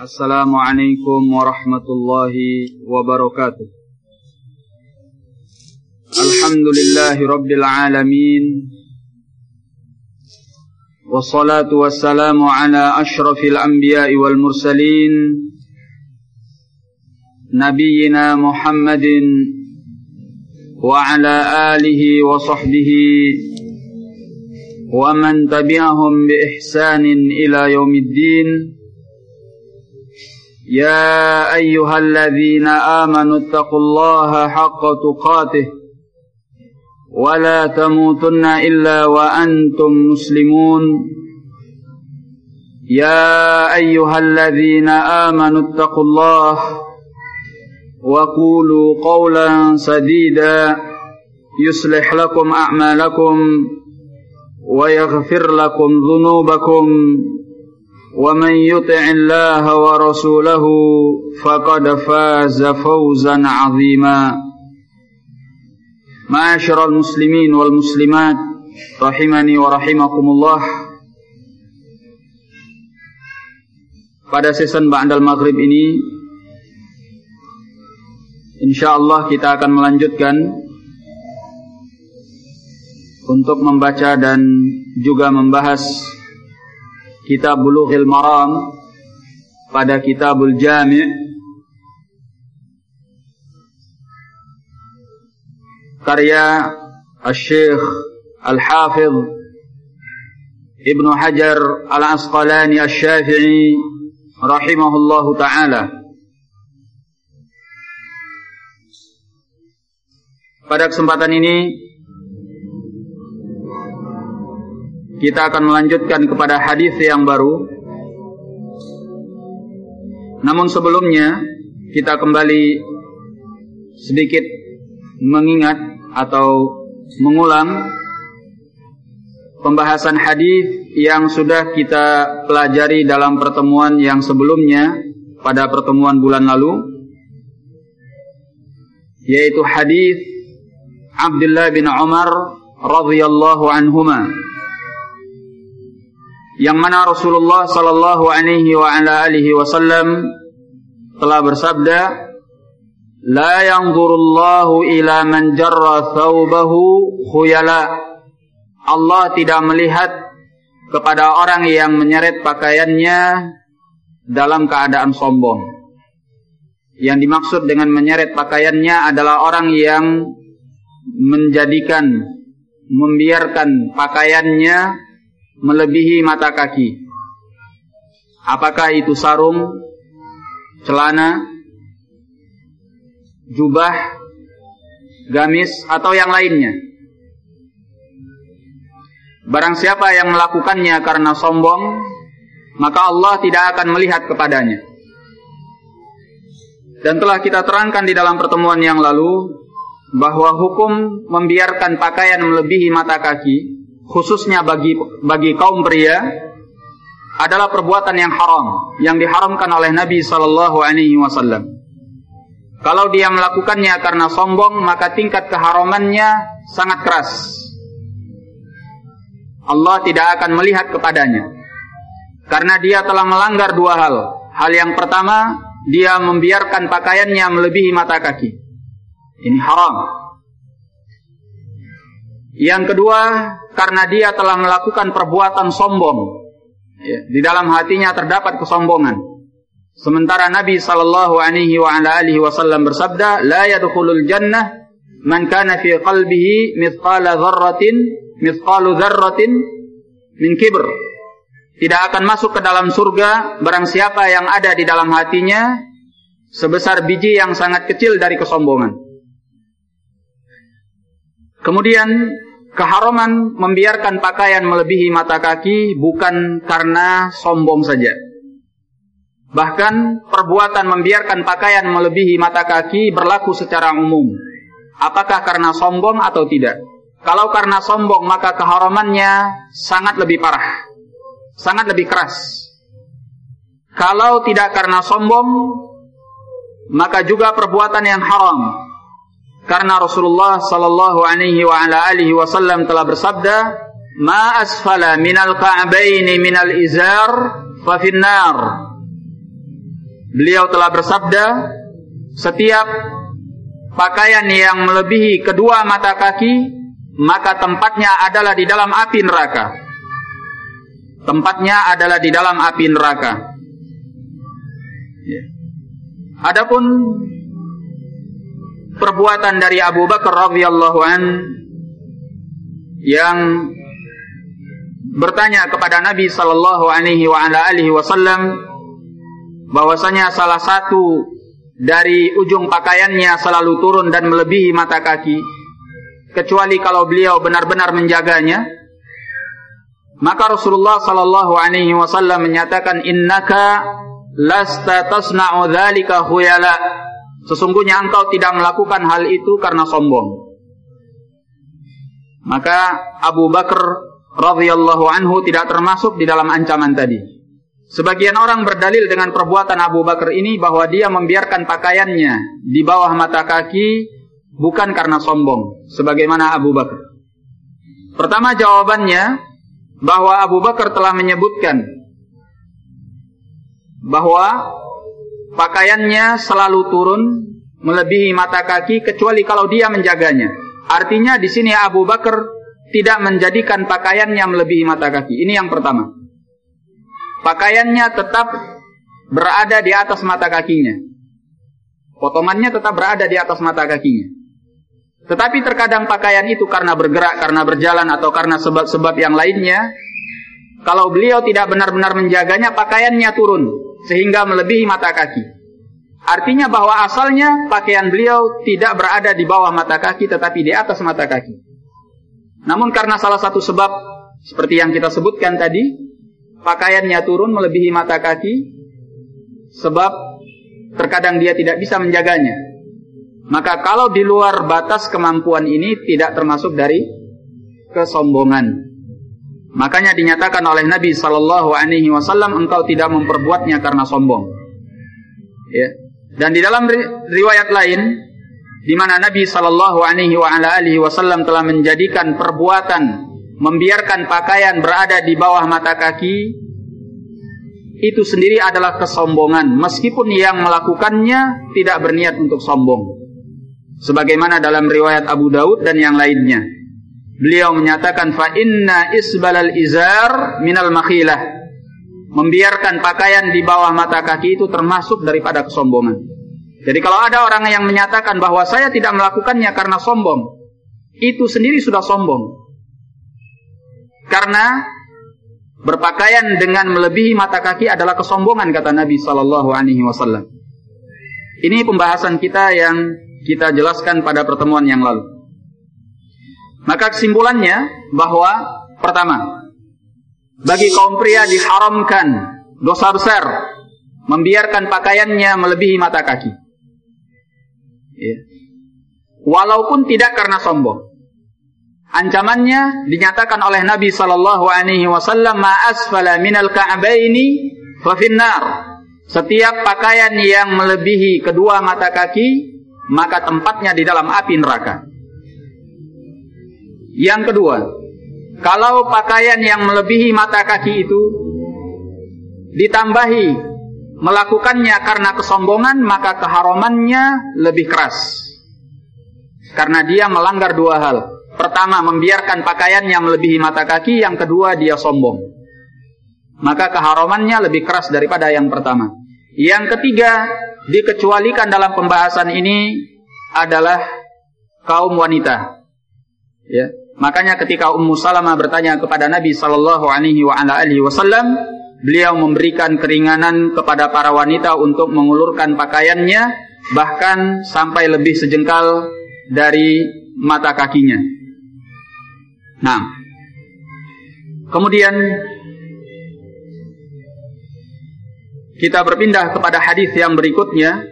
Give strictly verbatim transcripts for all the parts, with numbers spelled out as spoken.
Assalamualaikum warahmatullahi wabarakatuh. Alhamdulillahi rabbil alamin. Wassalatu wassalamu ala ashrafil anbiya'i wal mursalin, nabiyyina Muhammadin wa ala alihi wa sahbihi wa man tabi'ahum bi ihsanin ila yaumiddin. Ya ayyuhalladzina amanu taqullaha haqqa tuqatih wa la tamutunna illa wa antum muslimun. Ya ayyuhalladzina amanu taqullaha wa qulu qawlan sadida yuslih lakum a'malakum wa yaghfir lakum dhunubakum. وَمَنْ يُطِعِ اللَّهَ وَرَسُولَهُ فَقَدْ فَازَ فَوْزًا عَظِيمًا. Ma'asyiral muslimin wal muslimat rahimani wa rahimakumullah. Pada season ba'dal maghrib ini insyaallah kita akan melanjutkan untuk membaca dan juga membahas Kitab Bulughil Maram pada Kitabul Jami' karya Asy-Syaikh Al-Hafidh Ibnu Hajar Al-Asqalani Asy-Syafi'i rahimahullahu ta'ala. Pada kesempatan ini kita akan melanjutkan kepada hadis yang baru. Namun sebelumnya kita kembali sedikit mengingat atau mengulang pembahasan hadis yang sudah kita pelajari dalam pertemuan yang sebelumnya pada pertemuan bulan lalu, yaitu hadis Abdullah bin Umar radhiyallahu anhuma, yang mana Rasulullah sallallahu alaihi wa ala alihi wasallam telah bersabda, la yanzurullahu ila man jarra thawbahu khuyala. Allah tidak melihat kepada orang yang menyeret pakaiannya dalam keadaan sombong. Yang dimaksud dengan menyeret pakaiannya adalah orang yang menjadikan, membiarkan pakaiannya melebihi mata kaki. Apakah itu sarung, celana, jubah, gamis, atau yang lainnya. Barang siapa yang melakukannya karena sombong, maka Allah tidak akan melihat kepadanya. Dan telah kita terangkan di dalam pertemuan yang lalu bahwa hukum membiarkan pakaian melebihi mata kaki, khususnya bagi bagi kaum pria, adalah perbuatan yang haram, yang diharamkan oleh Nabi sallallahu alaihi wasallam. Kalau dia melakukannya karena sombong, maka tingkat keharamannya sangat keras. Allah tidak akan melihat kepadanya, karena dia telah melanggar dua hal. Hal yang pertama, dia membiarkan pakaiannya melebihi mata kaki. Ini haram. Yang kedua, karena dia telah melakukan perbuatan sombong, ya, di dalam hatinya terdapat kesombongan. Sementara Nabi sallallahu alaihi wa ala alihi wasallam bersabda, la yadkhulul jannah man kana fi qalbihi mithqala dzarratin mithqalu dzarratin min kibr. Tidak akan masuk ke dalam surga barang siapa yang ada di dalam hatinya sebesar biji yang sangat kecil dari kesombongan. Kemudian keharaman membiarkan pakaian melebihi mata kaki bukan karena sombong saja. Bahkan perbuatan membiarkan pakaian melebihi mata kaki berlaku secara umum. Apakah karena sombong atau tidak? Kalau karena sombong, maka keharamannya sangat lebih parah, sangat lebih keras. Kalau tidak karena sombong, maka juga perbuatan yang haram. Karena Rasulullah sallallahu alaihi wa ala alihi wasallam telah bersabda, "Ma asfala minal ka'baini minal izar fa finnar." beliau telah bersabda, setiap pakaian yang melebihi kedua mata kaki, maka tempatnya adalah di dalam api neraka. Tempatnya adalah di dalam api neraka. Ya. Adapun perbuatan dari Abu Bakar radhiyallahu an yang bertanya kepada Nabi sallallahu alaihi wa ala alihi wasallam bahwasanya salah satu dari ujung pakaiannya selalu turun dan melebihi mata kaki, kecuali kalau beliau benar-benar menjaganya, maka Rasulullah sallallahu alaihi wasallam menyatakan, innaka lasta tasna'u dzalika khuyala, sesungguhnya engkau tidak melakukan hal itu karena sombong. Maka Abu Bakar radhiyallahu anhu tidak termasuk di dalam ancaman tadi. Sebagian orang berdalil dengan perbuatan Abu Bakar ini bahwa dia membiarkan pakaiannya di bawah mata kaki bukan karena sombong, sebagaimana Abu Bakar. Pertama jawabannya, bahwa Abu Bakar telah menyebutkan bahwa pakaiannya selalu turun melebihi mata kaki kecuali kalau dia menjaganya. Artinya di sini Abu Bakar tidak menjadikan pakaiannya melebihi mata kaki. Ini yang pertama. Pakaiannya tetap berada di atas mata kakinya. Potongannya tetap berada di atas mata kakinya. Tetapi terkadang pakaian itu karena bergerak, karena berjalan, atau karena sebab-sebab yang lainnya, kalau beliau tidak benar-benar menjaganya, pakaiannya turun sehingga melebihi mata kaki. Artinya bahwa asalnya pakaian beliau tidak berada di bawah mata kaki, tetapi di atas mata kaki. Namun karena salah satu sebab seperti yang kita sebutkan tadi, pakaiannya turun melebihi mata kaki, sebab terkadang dia tidak bisa menjaganya. Maka kalau di luar batas kemampuan ini tidak termasuk dari kesombongan. Makanya dinyatakan oleh Nabi sallallahu alaihi wasallam, engkau tidak memperbuatnya karena sombong. Ya. Dan di dalam riwayat lain, di mana Nabi sallallahu alaihi wasallam telah menjadikan perbuatan membiarkan pakaian berada di bawah mata kaki itu sendiri adalah kesombongan, meskipun yang melakukannya tidak berniat untuk sombong. Sebagaimana dalam riwayat Abu Daud dan yang lainnya, beliau menyatakan, fa inna isbalal izar minal makhilah, membiarkan pakaian di bawah mata kaki itu termasuk daripada kesombongan. Jadi kalau ada orang yang menyatakan bahwa saya tidak melakukannya karena sombong, itu sendiri sudah sombong. Karena berpakaian dengan melebihi mata kaki adalah kesombongan, kata Nabi sallallahu alaihi wasallam. Ini pembahasan kita yang kita jelaskan pada pertemuan yang lalu. Maka kesimpulannya bahwa pertama, bagi kaum pria diharamkan dosa besar membiarkan pakaiannya melebihi mata kaki. Ya. Walaupun tidak karena sombong. Ancamannya dinyatakan oleh Nabi sallallahu alaihi wasallam, ma asfala minal ka'baini fa finnar. Setiap pakaian yang melebihi kedua mata kaki, maka tempatnya di dalam api neraka. Yang kedua, kalau pakaian yang melebihi mata kaki itu ditambahi melakukannya karena kesombongan, maka keharamannya lebih keras. Karena dia melanggar dua hal. Pertama, membiarkan pakaian yang melebihi mata kaki. Yang kedua, dia sombong. Maka keharamannya lebih keras daripada yang pertama. Yang ketiga, dikecualikan dalam pembahasan ini adalah kaum wanita. Ya. Makanya ketika Ummu Salamah bertanya kepada Nabi sallallahu alaihi wasallam, beliau memberikan keringanan kepada para wanita untuk mengulurkan pakaiannya, bahkan sampai lebih sejengkal dari mata kakinya. Nah, kemudian kita berpindah kepada hadis yang berikutnya.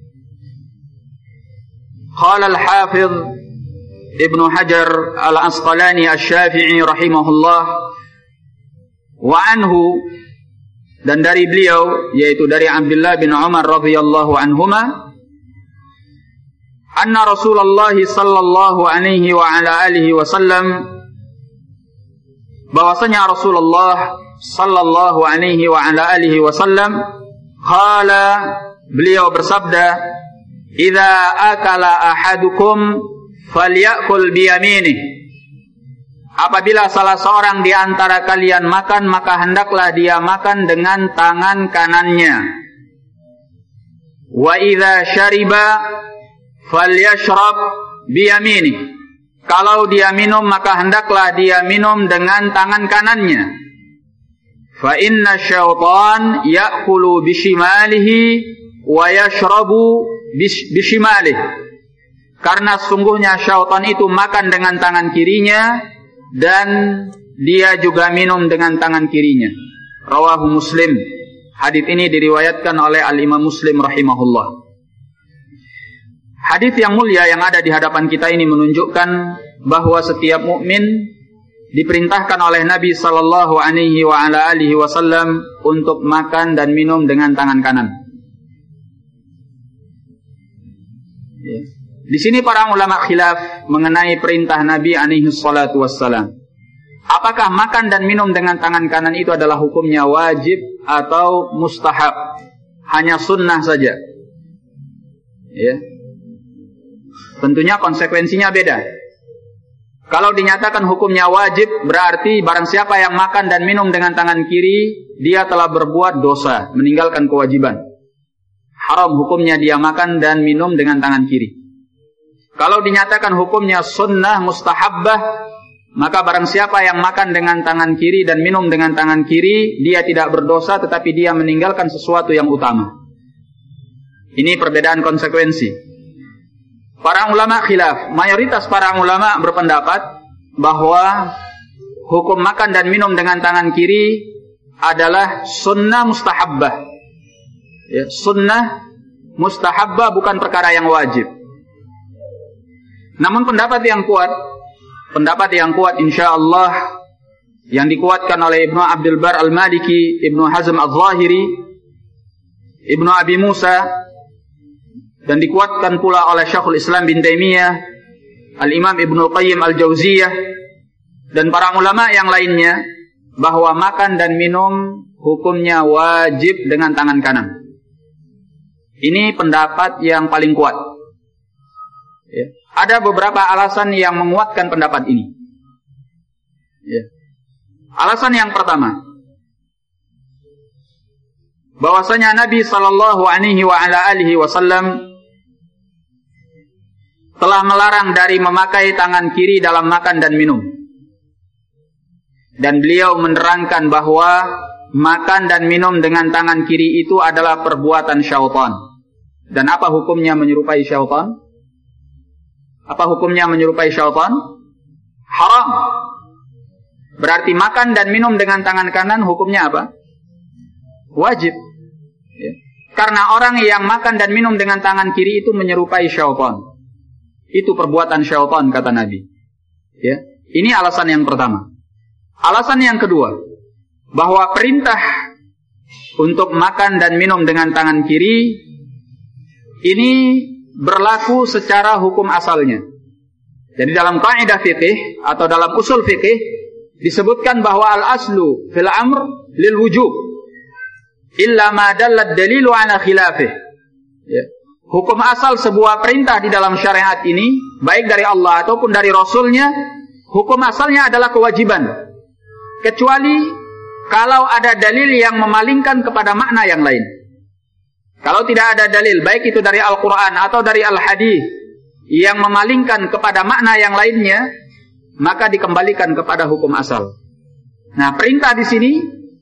Qala al-Hafidh Ibnu Hajar al-Asqalani asy-Syafi'i rahimahullah, wa anhu, dan dari beliau, yaitu dari Abdullah bin Umar radhiyallahu anhuma, anna Rasulullah sallallahu alaihi wa ala alihi wasallam, bahwasanya Rasulullah sallallahu alaihi wa ala alihi wasallam qala beliau bersabda, "Idza akala ahadukum falyakul biyaminih." Apabila salah seorang di antara kalian makan, maka hendaklah dia makan dengan tangan kanannya. Wa idza syariba falyashrab biyaminih. Kalau dia minum, maka hendaklah dia minum dengan tangan kanannya. Fa inna syaitan ya'kulu bishimalihi wa yashrabu bishimalihi. Karena sungguhnya syaitan itu makan dengan tangan kirinya dan dia juga minum dengan tangan kirinya. Rawahu Muslim. Hadis ini diriwayatkan oleh Al-Imam Muslim rahimahullah. Hadis yang mulia yang ada di hadapan kita ini menunjukkan bahwa setiap mukmin diperintahkan oleh Nabi sallallahu alaihi wa ala alihi wasallam untuk makan dan minum dengan tangan kanan. Ya. Di sini para ulama khilaf mengenai perintah Nabi alaihi salatu wassalam. Apakah makan dan minum dengan tangan kanan itu adalah hukumnya wajib atau mustahab? Hanya sunnah saja. Ya. Tentunya konsekuensinya beda. Kalau dinyatakan hukumnya wajib, berarti barang siapa yang makan dan minum dengan tangan kiri, dia telah berbuat dosa, meninggalkan kewajiban. Haram hukumnya dia makan dan minum dengan tangan kiri. Kalau dinyatakan hukumnya sunnah mustahabbah, maka barang siapa yang makan dengan tangan kiri dan minum dengan tangan kiri, dia tidak berdosa tetapi dia meninggalkan sesuatu yang utama. Ini perbedaan konsekuensi. Para ulama khilaf, mayoritas para ulama berpendapat bahwa hukum makan dan minum dengan tangan kiri adalah sunnah mustahabbah. Ya, sunnah mustahabbah bukan perkara yang wajib. Namun pendapat yang kuat, pendapat yang kuat insyaallah yang dikuatkan oleh Ibnu Abdul Bar Al-Maliki, Ibnu Hazm Al-Zahiri, Ibnu Abi Musa, dan dikuatkan pula oleh Syekhul Islam bin Taimiyah, Al-Imam Ibnu Qayyim Al-Jauziyah, dan para ulama yang lainnya, bahwa makan dan minum hukumnya wajib dengan tangan kanan. Ini pendapat yang paling kuat. Ya. Ada beberapa alasan yang menguatkan pendapat ini. Ya. Alasan yang pertama, bahwasanya Nabi sallallahu alaihi wa ala alihi wasallam telah melarang dari memakai tangan kiri dalam makan dan minum. Dan beliau menerangkan bahwa makan dan minum dengan tangan kiri itu adalah perbuatan syaitan. Dan apa hukumnya menyerupai syaitan? Apa hukumnya menyerupai syaitan? Haram. Berarti makan dan minum dengan tangan kanan hukumnya apa? Wajib. Ya. Karena orang yang makan dan minum dengan tangan kiri itu menyerupai syaitan. Itu perbuatan syaitan kata Nabi. Ya. Ini alasan yang pertama. Alasan yang kedua, bahwa perintah untuk makan dan minum dengan tangan kiri ini berlaku secara hukum asalnya. Jadi dalam kaidah fikih atau dalam usul fikih disebutkan bahwa al-aslu fil amr lil wujub illa ma dallat dalilu ala khilafih. Ya. Hukum asal sebuah perintah di dalam syariat ini, baik dari Allah ataupun dari Rasulnya, hukum asalnya adalah kewajiban. Kecuali kalau ada dalil yang memalingkan kepada makna yang lain. Kalau tidak ada dalil, baik itu dari Al-Quran atau dari Al-Hadis, yang memalingkan kepada makna yang lainnya, maka dikembalikan kepada hukum asal. Nah, perintah di sini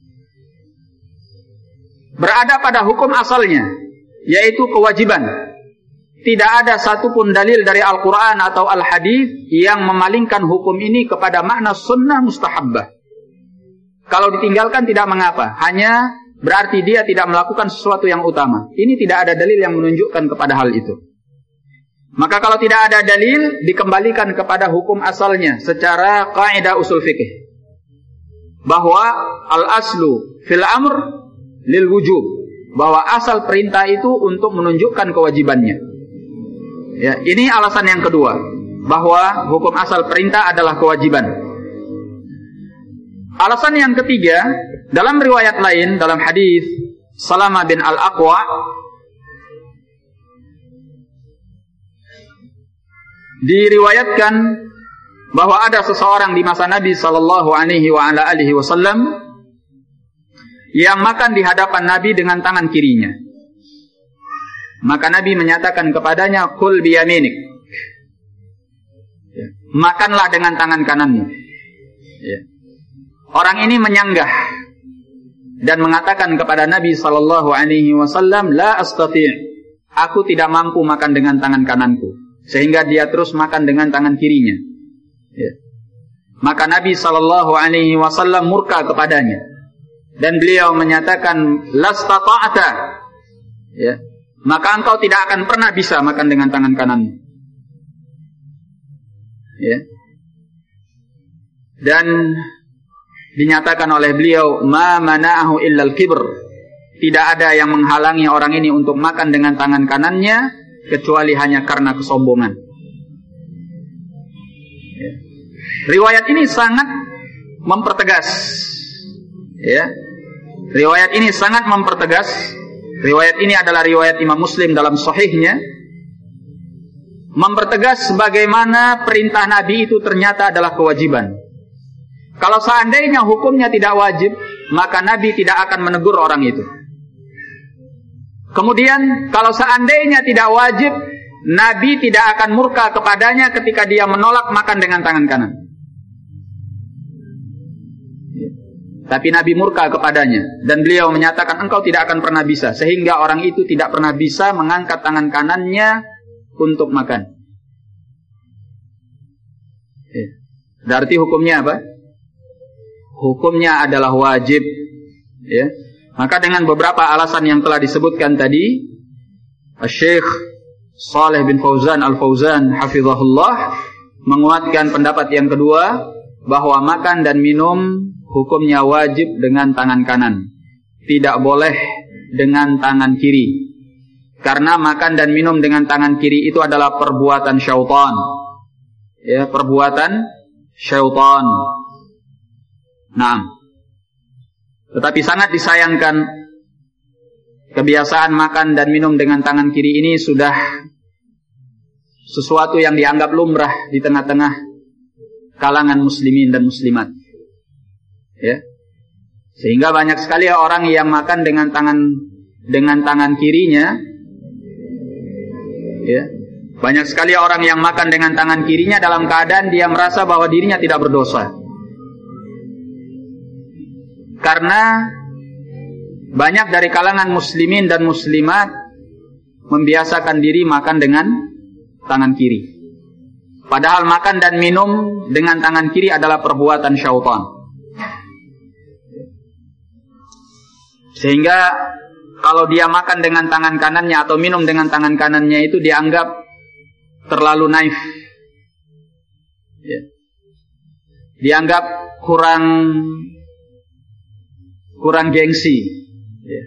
berada pada hukum asalnya, yaitu kewajiban. Tidak ada satupun dalil dari Al-Quran atau Al-Hadis yang memalingkan hukum ini kepada makna sunnah mustahabbah. Kalau ditinggalkan tidak mengapa, hanya berarti dia tidak melakukan sesuatu yang utama. Ini tidak ada dalil yang menunjukkan kepada hal itu. Maka kalau tidak ada dalil, dikembalikan kepada hukum asalnya secara kaidah usul fikih. Bahwa al-aslu fil amr lil wujub. Bahwa asal perintah itu untuk menunjukkan kewajibannya. Ya, ini alasan yang kedua. Bahwa hukum asal perintah adalah kewajiban. Alasan yang ketiga, dalam riwayat lain, dalam hadis Salamah bin Al-Aqwa, diriwayatkan bahwa ada seseorang di masa Nabi sallallahu alaihi wa ala alihi wasallam yang makan di hadapan Nabi dengan tangan kirinya. Maka Nabi menyatakan kepadanya, "Kul biyaminik." Ya. Makanlah dengan tangan kananmu. Ya. Orang ini menyanggah dan mengatakan kepada Nabi sallallahu alaihi wasallam, "La astati'." Aku tidak mampu makan dengan tangan kananku. Sehingga dia terus makan dengan tangan kirinya. Ya. Maka Nabi sallallahu alaihi wasallam murka kepadanya dan beliau menyatakan, "Lastata'ta." Ya. Maka engkau tidak akan pernah bisa makan dengan tangan kananmu. Ya. Dan dinyatakan oleh beliau, "Ma mana'ahu illal kibr." Tidak ada yang menghalangi orang ini untuk makan dengan tangan kanannya kecuali hanya karena kesombongan. Ya. Riwayat ini sangat mempertegas. Ya. Riwayat ini sangat mempertegas. Riwayat ini adalah riwayat Imam Muslim dalam sahihnya, mempertegas bagaimana perintah Nabi itu ternyata adalah kewajiban. Kalau seandainya hukumnya tidak wajib, maka Nabi tidak akan menegur orang itu. Kemudian kalau seandainya tidak wajib, Nabi tidak akan murka kepadanya ketika dia menolak makan dengan tangan kanan. Tapi Nabi murka kepadanya dan beliau menyatakan, engkau tidak akan pernah bisa, sehingga orang itu tidak pernah bisa mengangkat tangan kanannya untuk makan. Berarti hukumnya apa? Hukumnya adalah wajib. Ya. Maka dengan beberapa alasan yang telah disebutkan tadi, Syekh Saleh bin Fauzan Al-Fauzan hafizahullah menguatkan pendapat yang kedua, bahwa makan dan minum hukumnya wajib dengan tangan kanan, tidak boleh dengan tangan kiri. Karena makan dan minum dengan tangan kiri itu adalah perbuatan syaitan. Ya, perbuatan syaitan. Nah, tetapi sangat disayangkan kebiasaan makan dan minum dengan tangan kiri ini sudah sesuatu yang dianggap lumrah di tengah-tengah kalangan muslimin dan muslimat. Ya. Sehingga banyak sekali orang yang makan dengan tangan dengan tangan kirinya. Ya. Banyak sekali orang yang makan dengan tangan kirinya dalam keadaan dia merasa bahwa dirinya tidak berdosa. Karena banyak dari kalangan muslimin dan muslimat membiasakan diri makan dengan tangan kiri. Padahal makan dan minum dengan tangan kiri adalah perbuatan syaitan. Sehingga kalau dia makan dengan tangan kanannya atau minum dengan tangan kanannya itu dianggap terlalu naif. Ya. Dianggap kurang kurang gengsi. Ya.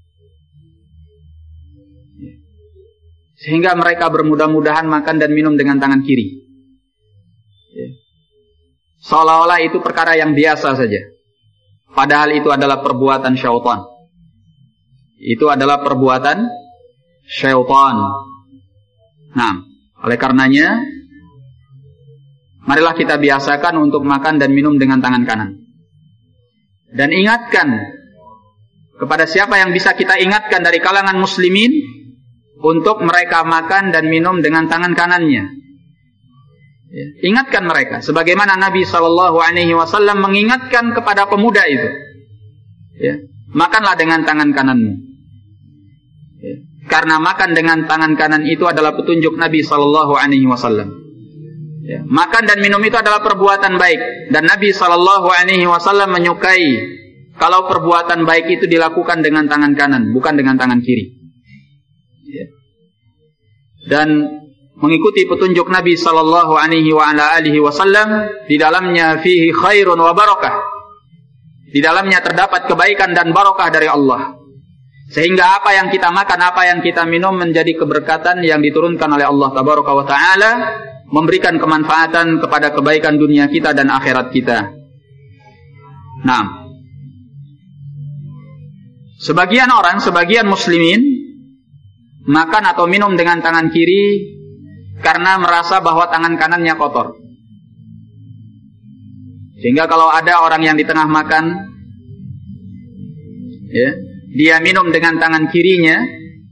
Ya. Sehingga mereka bermudah-mudahan makan dan minum dengan tangan kiri. Ya. Seolah-olah itu perkara yang biasa saja. Padahal itu adalah perbuatan syaitan. Itu adalah perbuatan syaitan. Nah, oleh karenanya, marilah kita biasakan untuk makan dan minum dengan tangan kanan. Dan ingatkan kepada siapa yang bisa kita ingatkan dari kalangan muslimin untuk mereka makan dan minum dengan tangan kanannya. Ya, ingatkan mereka, sebagaimana Nabi Shallallahu Alaihi Wasallam mengingatkan kepada pemuda itu. Ya, makanlah dengan tangan kananmu. Ya, karena makan dengan tangan kanan itu adalah petunjuk Nabi Shallallahu Alaihi Wasallam. Ya, makan dan minum itu adalah perbuatan baik, dan Nabi Shallallahu Alaihi Wasallam menyukai kalau perbuatan baik itu dilakukan dengan tangan kanan, bukan dengan tangan kiri. Ya. Dan mengikuti petunjuk Nabi Shallallahu Alaihi Wasallam, di dalamnya fihi khairun wa barakah. Di dalamnya terdapat kebaikan dan barakah dari Allah. Sehingga apa yang kita makan, apa yang kita minum menjadi keberkatan yang diturunkan oleh Allah Tabaraka wa Ta'ala, memberikan kemanfaatan kepada kebaikan dunia kita dan akhirat kita. Nah, sebagian orang, sebagian muslimin makan atau minum dengan tangan kiri karena merasa bahwa tangan kanannya kotor. Sehingga kalau ada orang yang di tengah makan, ya, dia minum dengan tangan kirinya,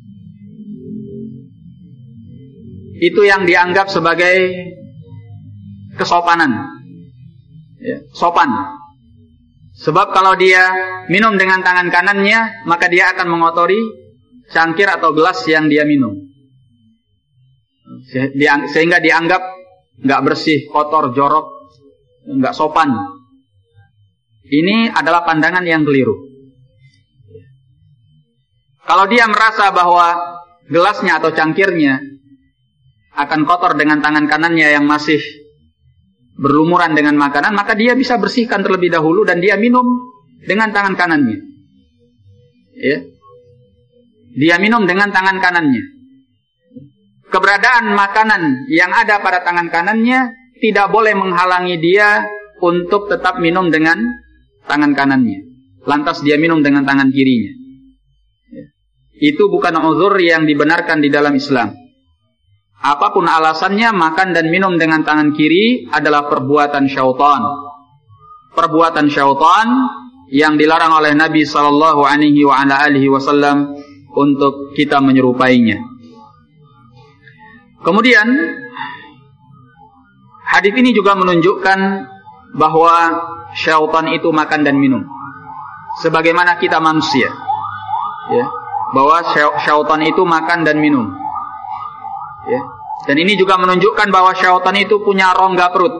itu yang dianggap sebagai kesopanan, ya, sopan. Sebab kalau dia minum dengan tangan kanannya, maka dia akan mengotori cangkir atau gelas yang dia minum, sehingga dianggap nggak bersih, kotor, jorok, nggak sopan. Ini adalah pandangan yang keliru. Kalau dia merasa bahwa gelasnya atau cangkirnya akan kotor dengan tangan kanannya yang masih berlumuran dengan makanan, maka dia bisa bersihkan terlebih dahulu dan dia minum dengan tangan kanannya. Ya. Dia minum dengan tangan kanannya. Keberadaan makanan yang ada pada tangan kanannya tidak boleh menghalangi dia untuk tetap minum dengan tangan kanannya. Lantas dia minum dengan tangan kirinya. Itu bukan uzur yang dibenarkan di dalam Islam. Apapun alasannya, makan dan minum dengan tangan kiri adalah perbuatan syaitan. Perbuatan syaitan yang dilarang oleh Nabi sallallahu alaihi wa ala alihi wasallam untuk kita menyerupainya. Kemudian hadis ini juga menunjukkan bahwa syaitan itu makan dan minum sebagaimana kita manusia, ya, bahwa syaitan itu makan dan minum, ya. Dan ini juga menunjukkan bahwa syaitan itu punya rongga perut,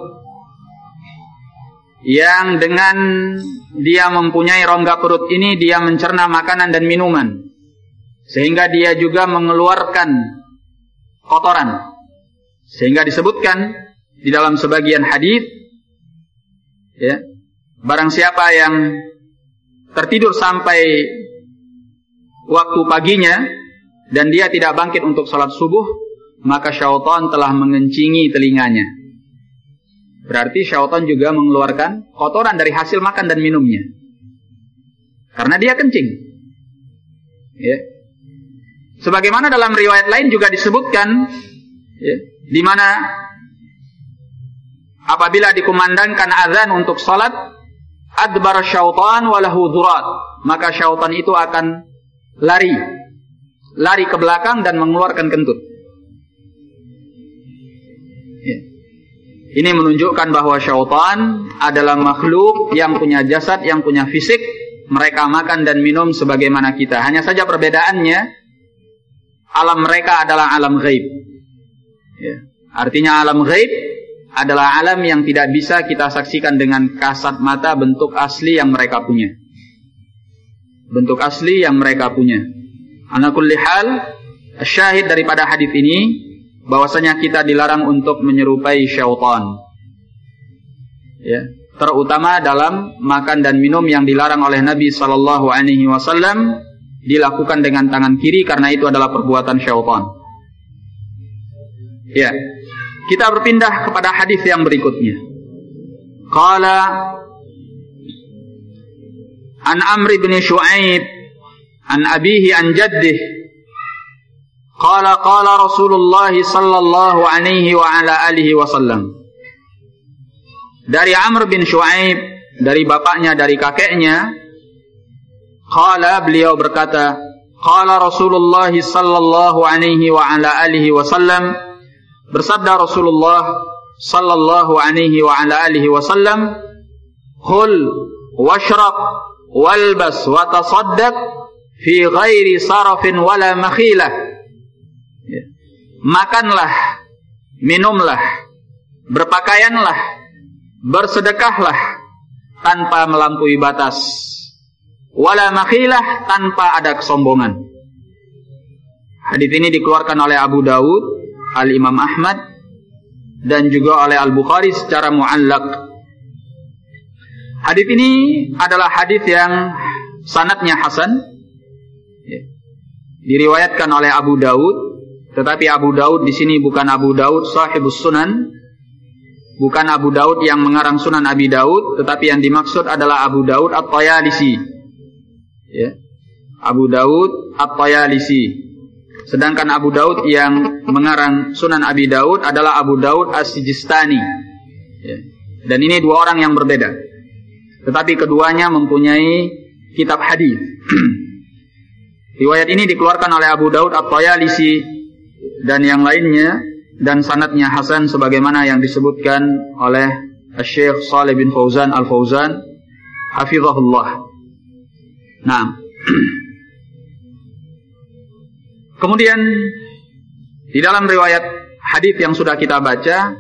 yang dengan dia mempunyai rongga perut ini dia mencerna makanan dan minuman, sehingga dia juga mengeluarkan kotoran. Sehingga disebutkan di dalam sebagian hadis, ya, barang siapa yang tertidur sampai waktu paginya dan dia tidak bangkit untuk salat subuh, maka syaitan telah mengencingi telinganya. Berarti syaitan juga mengeluarkan kotoran dari hasil makan dan minumnya, karena dia kencing, ya. Sebagaimana dalam riwayat lain juga disebutkan, ya, di mana apabila dikumandangkan azan untuk salat, adbar syaitan walahu dhurat, maka syaitan itu akan lari, lari ke belakang dan mengeluarkan kentut. Ya. Ini menunjukkan bahwa syaitan adalah makhluk yang punya jasad, yang punya fisik. Mereka makan dan minum sebagaimana kita. Hanya saja perbedaannya, alam mereka adalah alam ghaib. Ya. Artinya alam ghaib adalah alam yang tidak bisa kita saksikan dengan kasat mata bentuk asli yang mereka punya. Bentuk asli yang mereka punya. Ala kulli hal, syahid daripada hadis ini bahwasanya kita dilarang untuk menyerupai syaitan. Ya, terutama dalam makan dan minum yang dilarang oleh Nabi sallallahu alaihi wasallam dilakukan dengan tangan kiri karena itu adalah perbuatan syaitan. Ya. Kita berpindah kepada hadis yang berikutnya. Qala an Amr bin Shu'aib an abihi an jaddih qala qala Rasulullah sallallahu alaihi wa ala alihi wasallam. Dari Amr bin Shu'aib, dari bapaknya, dari kakeknya, qala, beliau berkata, qala Rasulullah sallallahu alaihi wa ala alihi wasallam, bersabda Rasulullah sallallahu alaihi wa ala alihi wasallam, "Khul washrab walbas wa tasaddaq fi ghairi sarafin wala makhilah." Ya. Makanlah, minumlah, berpakaianlah, bersedekahlah tanpa melampaui batas, wala makhilah, tanpa ada kesombongan. Hadis ini dikeluarkan oleh Abu Dawud, Al-Imam Ahmad, dan juga oleh Al-Bukhari secara mu'allaq. Hadis ini adalah hadis yang sanadnya hasan, ya. Diriwayatkan oleh Abu Dawud, tetapi Abu Dawud di sini bukan Abu Dawud sahibus sunan, bukan Abu Dawud yang mengarang Sunan Abi Dawud, tetapi yang dimaksud adalah Abu Dawud At-Tayalisi, ya. Abu Dawud At-Tayalisi. Sedangkan Abu Daud yang mengarang Sunan Abi Daud adalah Abu Daud As-Sijistani. Ya. Dan ini dua orang yang berbeda. Tetapi keduanya mempunyai kitab hadis. Riwayat ini dikeluarkan oleh Abu Daud At-Tayalisi dan yang lainnya, dan sanadnya hasan sebagaimana yang disebutkan oleh Syekh Shalih bin Fauzan Al-Fauzan hafizahullah. Nah, kemudian di dalam riwayat hadis yang sudah kita baca,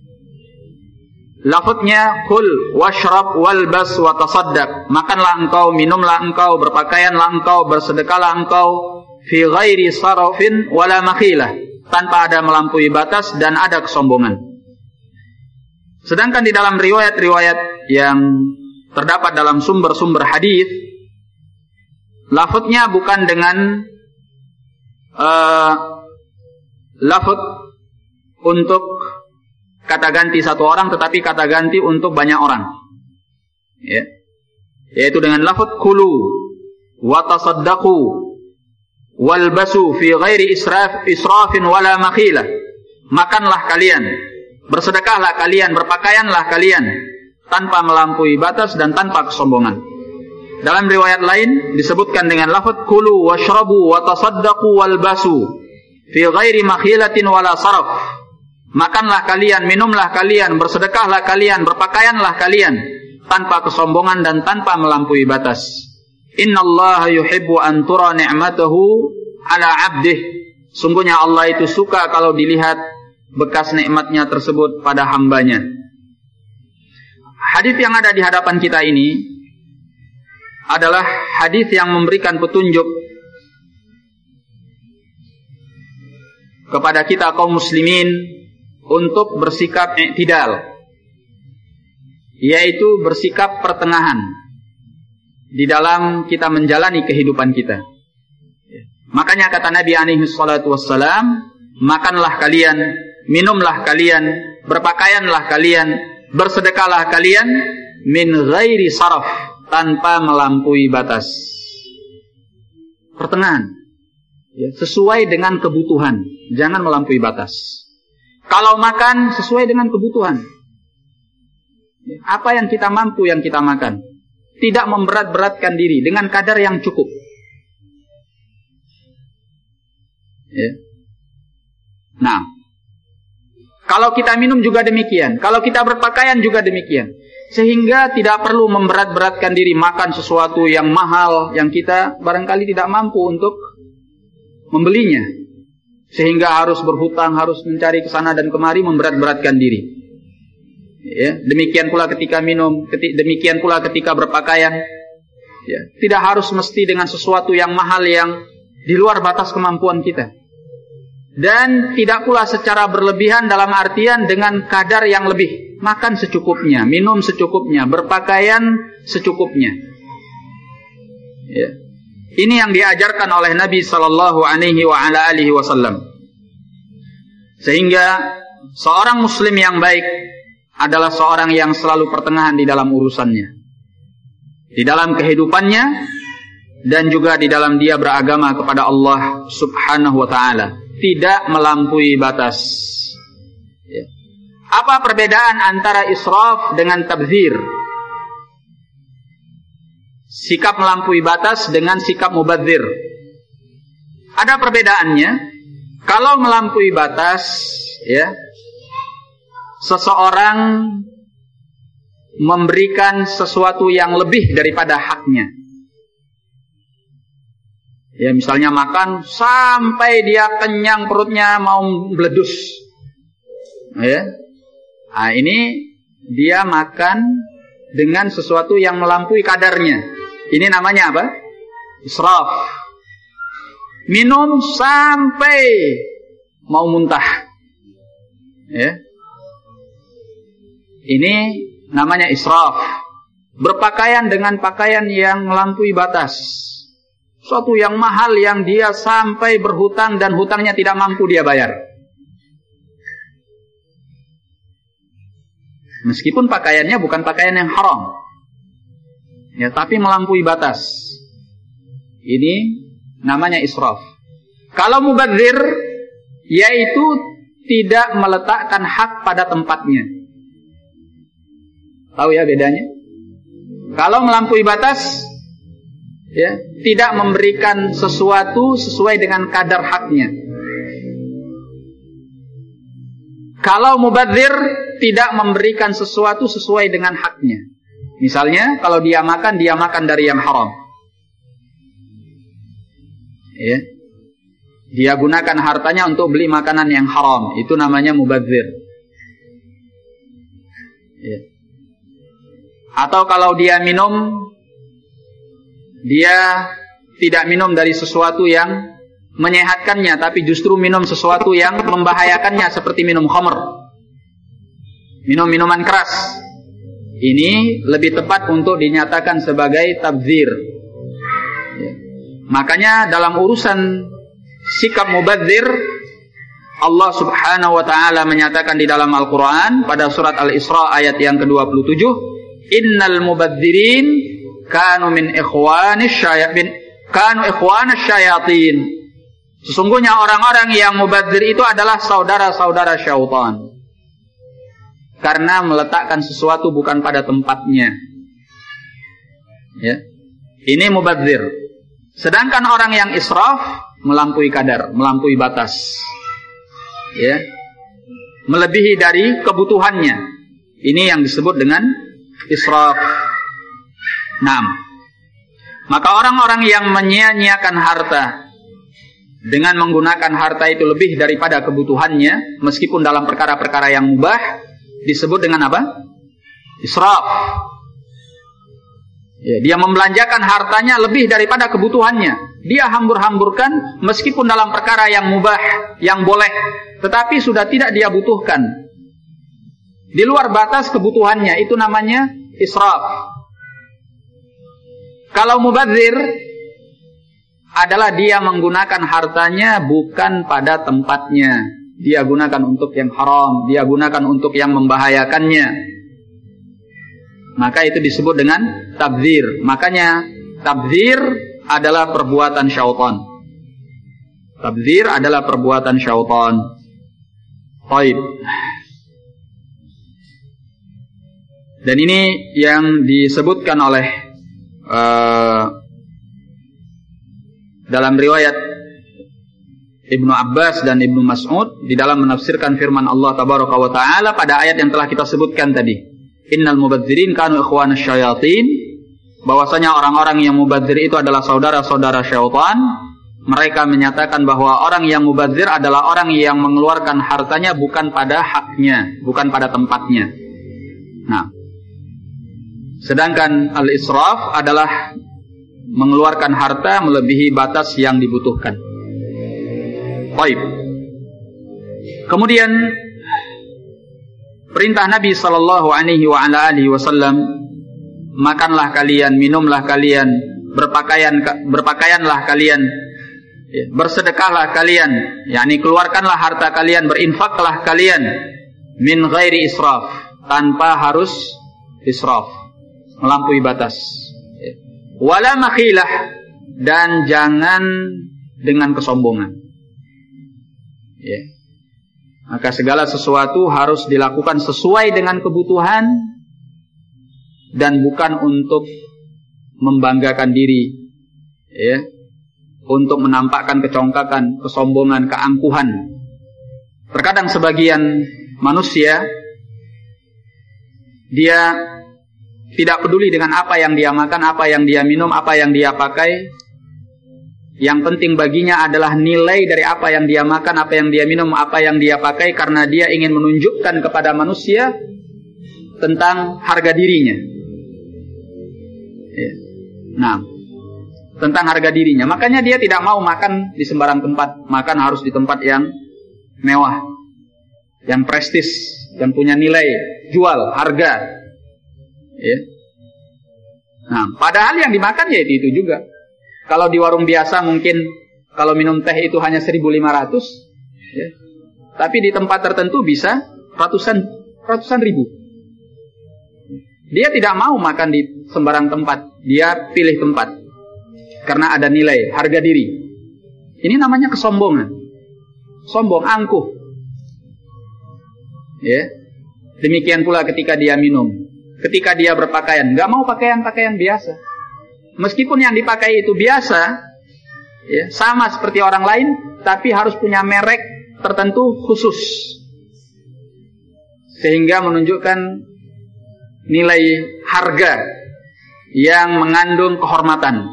lafadznya kul washrab walbas wa tasaddaq, makanlah engkau, minumlah engkau, berpakaianlah engkau, bersedekahlah engkau, fi ghairi sarafin wala makhilah, tanpa ada melampaui batas dan ada kesombongan. Sedangkan di dalam riwayat-riwayat yang terdapat dalam sumber-sumber hadis, lafadznya bukan dengan uh, lafadz untuk kata ganti satu orang, tetapi kata ganti untuk banyak orang, ya. Yaitu dengan lafadz kulu wa tasaddaqu walbasu fi ghairi israf israfin wala makhilah, makanlah kalian, bersedekahlah kalian, berpakaianlah kalian tanpa melampaui batas dan tanpa kesombongan. Dalam riwayat lain disebutkan dengan lafadz kulu washrabu wa tasaddaqu walbasu fi ghairi makhilatin wala saraf, makanlah kalian, minumlah kalian, bersedekahlah kalian, berpakaianlah kalian tanpa kesombongan dan tanpa melampaui batas. Innallaha yuhibbu an tura ni'matahu ala 'abdih. Sungguhnya Allah itu suka kalau dilihat bekas nikmatnya tersebut pada hambanya. Hadis yang ada di hadapan kita ini adalah hadis yang memberikan petunjuk kepada kita kaum muslimin untuk bersikap i'tidal, yaitu bersikap pertengahan di dalam kita menjalani kehidupan kita. Makanya kata Nabi alaihi salatu wassalam, makanlah kalian, minumlah kalian, berpakaianlah kalian, bersedekahlah kalian min ghairi saraf, tanpa melampaui batas. Pertengahan, ya, sesuai dengan kebutuhan, jangan melampaui batas. Kalau makan sesuai dengan kebutuhan, apa yang kita mampu yang kita makan, tidak memberat-beratkan diri, dengan kadar yang cukup, ya. Nah, kalau kita minum juga demikian, kalau kita berpakaian juga demikian, sehingga tidak perlu memberat-beratkan diri makan sesuatu yang mahal yang kita barangkali tidak mampu untuk membelinya, sehingga harus berhutang, harus mencari ke sana dan kemari, memberat-beratkan diri. Ya, demikian pula ketika minum, ketika, demikian pula ketika berpakaian. Ya, tidak harus mesti dengan sesuatu yang mahal yang di luar batas kemampuan kita. Dan tidak pula secara berlebihan dalam artian dengan kadar yang lebih. Makan secukupnya, minum secukupnya, berpakaian secukupnya. Ya. Ini yang diajarkan oleh Nabi sallallahu alaihi wa ala alihi wasallam. Sehingga seorang muslim yang baik adalah seorang yang selalu pertengahan di dalam urusannya, di dalam kehidupannya, dan juga di dalam dia beragama kepada Allah subhanahu wa ta'ala, tidak melampaui batas. Ya. Apa perbedaan antara israf dengan tabdzir? Sikap melampaui batas dengan sikap mubadzir. Ada perbedaannya. Kalau melampaui batas, ya, seseorang memberikan sesuatu yang lebih daripada haknya. Ya, misalnya makan sampai dia kenyang, perutnya mau meledus. Ya. Nah, ini dia makan dengan sesuatu yang melampaui kadarnya. Ini namanya apa? Israf. Minum sampai mau muntah. Ya. Ini namanya israf. Berpakaian dengan pakaian yang melampaui batas. Suatu yang mahal yang dia sampai berhutang dan hutangnya tidak mampu dia bayar. Meskipun pakaiannya bukan pakaian yang haram, ya, tapi melampaui batas. Ini namanya israf. Kalau mubadzir, yaitu tidak meletakkan hak pada tempatnya. Tahu ya bedanya? Kalau melampaui batas, ya, tidak memberikan sesuatu sesuai dengan kadar haknya. Kalau mubadzir, tidak memberikan sesuatu sesuai dengan haknya. Misalnya, kalau dia makan, dia makan dari yang haram. Ya. Dia gunakan hartanya untuk beli makanan yang haram. Itu namanya mubadzir. Ya. Atau kalau dia minum, dia tidak minum dari sesuatu yang menyehatkannya, tapi justru minum sesuatu yang membahayakannya, seperti minum khamr, minum minuman keras. Ini lebih tepat untuk dinyatakan sebagai tabdzir. Ya. Makanya dalam urusan sikap mubadzir, Allah subhanahu wa ta'ala menyatakan di dalam Al-Quran pada surat Al-Isra ayat yang ke dua puluh tujuh, innal mubadzirin kanu min ikhwanis syayatin, kanu ikhwanas syayatin. Sesungguhnya orang-orang yang mubadzir itu adalah saudara-saudara syaitan, karena meletakkan sesuatu bukan pada tempatnya. Ya. Ini mubadzir. Sedangkan orang yang israf, melampaui kadar, melampaui batas, ya, melebihi dari kebutuhannya. Ini yang disebut dengan israf. Nah, maka orang-orang yang menyia-nyiakan harta dengan menggunakan harta itu lebih daripada kebutuhannya, meskipun dalam perkara-perkara yang mubah, disebut dengan apa? Israf. Ya, dia membelanjakan hartanya lebih daripada kebutuhannya. Dia hambur-hamburkan meskipun dalam perkara yang mubah, yang boleh, tetapi sudah tidak dia butuhkan. Di luar batas kebutuhannya, itu namanya israf. Kalau mubadzir adalah dia menggunakan hartanya bukan pada tempatnya. Dia gunakan untuk yang haram, dia gunakan untuk yang membahayakannya. Maka itu disebut dengan tabdzir. Makanya tabdzir adalah perbuatan syaitan. Tabdzir adalah perbuatan syaitan. Baik. Dan ini yang disebutkan oleh uh, dalam riwayat Ibnu Abbas dan Ibnu Mas'ud di dalam menafsirkan firman Allah Tabaraka wa Ta'ala pada ayat yang telah kita sebutkan tadi. Innal mubadzirin kanu ikhwanas syayatin, bahwasanya orang-orang yang mubadzir itu adalah saudara-saudara syaitan. Mereka menyatakan bahwa orang yang mubadzir adalah orang yang mengeluarkan hartanya bukan pada haknya, bukan pada tempatnya. Nah, sedangkan al-israf adalah mengeluarkan harta melebihi batas yang dibutuhkan. Baik. Kemudian perintah Nabi sallallahu alaihi wa ala alihi wasallam, makanlah kalian, minumlah kalian, berpakaian berpakaianlah kalian, bersedekahlah kalian, yakni keluarkanlah harta kalian, berinfaklah kalian min ghairi israf, tanpa harus israf, melampaui batas. Wala makhilah, dan jangan dengan kesombongan. Ya. Maka segala sesuatu harus dilakukan sesuai dengan kebutuhan dan bukan untuk membanggakan diri, ya, untuk menampakkan kecongkakan, kesombongan, keangkuhan. Terkadang sebagian manusia dia tidak peduli dengan apa yang dia makan, apa yang dia minum, apa yang dia pakai. Yang penting baginya adalah nilai dari apa yang dia makan, apa yang dia minum, apa yang dia pakai, karena dia ingin menunjukkan kepada manusia tentang harga dirinya. Ya. Nah, tentang harga dirinya. Makanya dia tidak mau makan di sembarang tempat. Makan harus di tempat yang mewah, yang prestis, yang punya nilai jual, harga. Ya. Nah, padahal yang dimakan ya itu, itu juga. Kalau di warung biasa mungkin kalau minum teh itu hanya seribu lima ratus, ya. Tapi di tempat tertentu bisa ratusan ratusan ribu. Dia tidak mau makan di sembarang tempat, dia pilih tempat karena ada nilai harga diri Ini namanya kesombongan. Sombong, angkuh. Ya. Demikian pula ketika dia minum, ketika dia berpakaian, nggak mau pakaian-pakaian biasa. Meskipun yang dipakai itu biasa, ya, sama seperti orang lain, tapi harus punya merek tertentu khusus, sehingga menunjukkan nilai harga yang mengandung kehormatan.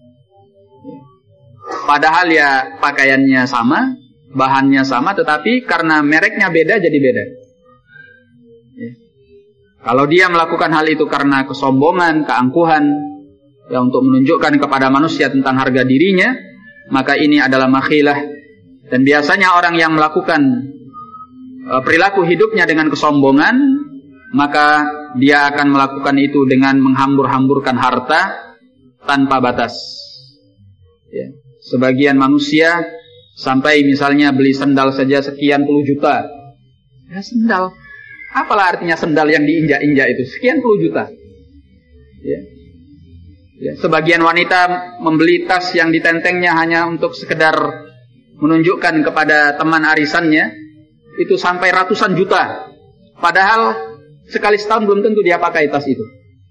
Padahal ya pakaiannya sama, bahannya sama, tetapi karena mereknya beda jadi beda. Ya. Kalau dia melakukan hal itu karena kesombongan, keangkuhan, ya, untuk menunjukkan kepada manusia tentang harga dirinya, maka ini adalah makhilah. Dan biasanya orang yang melakukan uh, perilaku hidupnya dengan kesombongan, maka dia akan melakukan itu dengan menghambur-hamburkan harta tanpa batas. Ya. Sebagian manusia sampai misalnya beli sendal saja sekian puluh juta. Ya, sendal. Apalah artinya sendal yang diinjak-injak itu? Sekian puluh juta. Ya. Ya. Sebagian wanita membeli tas yang ditentengnya hanya untuk sekedar menunjukkan kepada teman arisannya, itu sampai ratusan juta. Padahal sekali setahun belum tentu dia pakai tas itu.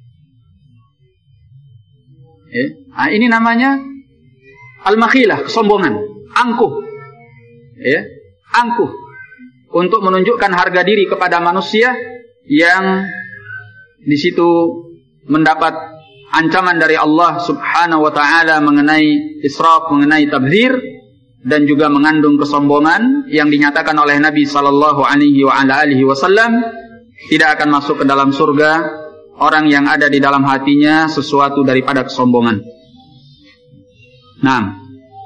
Ya. Nah, ini namanya al-makhilah, kesombongan, angkuh. Ya, angkuh untuk menunjukkan harga diri kepada manusia yang di situ mendapat ancaman dari Allah Subhanahu wa taala mengenai israf, mengenai tabdzir, dan juga mengandung kesombongan yang dinyatakan oleh Nabi sallallahu alaihi wa ala alihi wasallam, tidak akan masuk ke dalam surga orang yang ada di dalam hatinya sesuatu daripada kesombongan. Nah,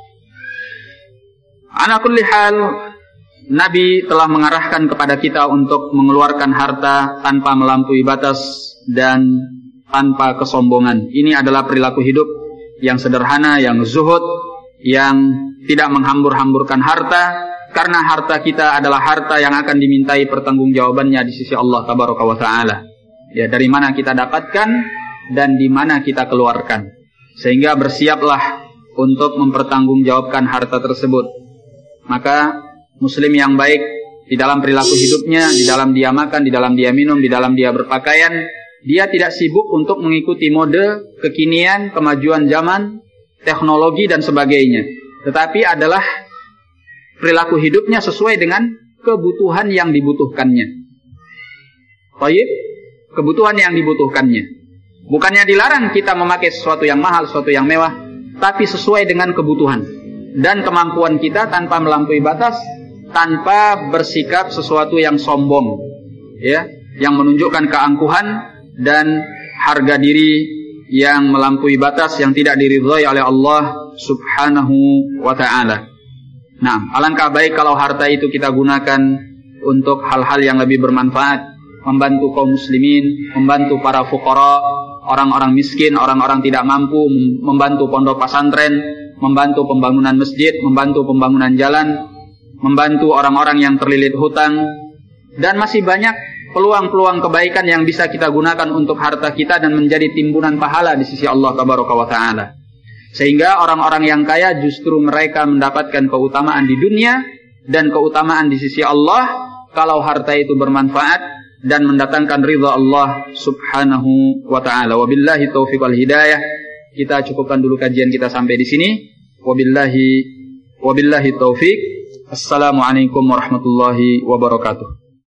ala kulli hal, Nabi telah mengarahkan kepada kita untuk mengeluarkan harta tanpa melampaui batas dan tanpa kesombongan. Ini adalah perilaku hidup yang sederhana, yang zuhud, yang tidak menghambur-hamburkan harta, karena harta kita adalah harta yang akan dimintai pertanggungjawabannya di sisi Allah Tabaraka wa Ta'ala. Ya, dari mana kita dapatkan dan di mana kita keluarkan. Sehingga bersiaplah untuk mempertanggungjawabkan harta tersebut. Maka muslim yang baik di dalam perilaku hidupnya, di dalam dia makan, di dalam dia minum, di dalam dia berpakaian, dia tidak sibuk untuk mengikuti mode, kekinian, kemajuan zaman, teknologi dan sebagainya. Tetapi adalah perilaku hidupnya sesuai dengan kebutuhan yang dibutuhkannya. Baik, kebutuhan yang dibutuhkannya. Bukannya dilarang kita memakai sesuatu yang mahal, sesuatu yang mewah, tapi sesuai dengan kebutuhan dan kemampuan kita tanpa melampaui batas, tanpa bersikap sesuatu yang sombong, ya, yang menunjukkan keangkuhan dan harga diri yang melampaui batas, yang tidak diridhai oleh Allah Subhanahu wa ta'ala. Nah, alangkah baik kalau harta itu kita gunakan untuk hal-hal yang lebih bermanfaat, membantu kaum muslimin, membantu para fuqara, orang-orang miskin, orang-orang tidak mampu, membantu pondok pesantren, membantu pembangunan masjid, membantu pembangunan jalan, membantu orang-orang yang terlilit hutang, dan masih banyak peluang-peluang kebaikan yang bisa kita gunakan untuk harta kita dan menjadi timbunan pahala di sisi Allah Tabaraka wa Ta'ala. Sehingga orang-orang yang kaya justru mereka mendapatkan keutamaan di dunia dan keutamaan di sisi Allah kalau harta itu bermanfaat dan mendatangkan ridha Allah Subhanahu wa Ta'ala. Wabillahi taufiq wal hidayah. Kita cukupkan dulu kajian kita sampai di sini. Wabillahi wabillahi taufiq. Assalamualaikum warahmatullahi wabarakatuh.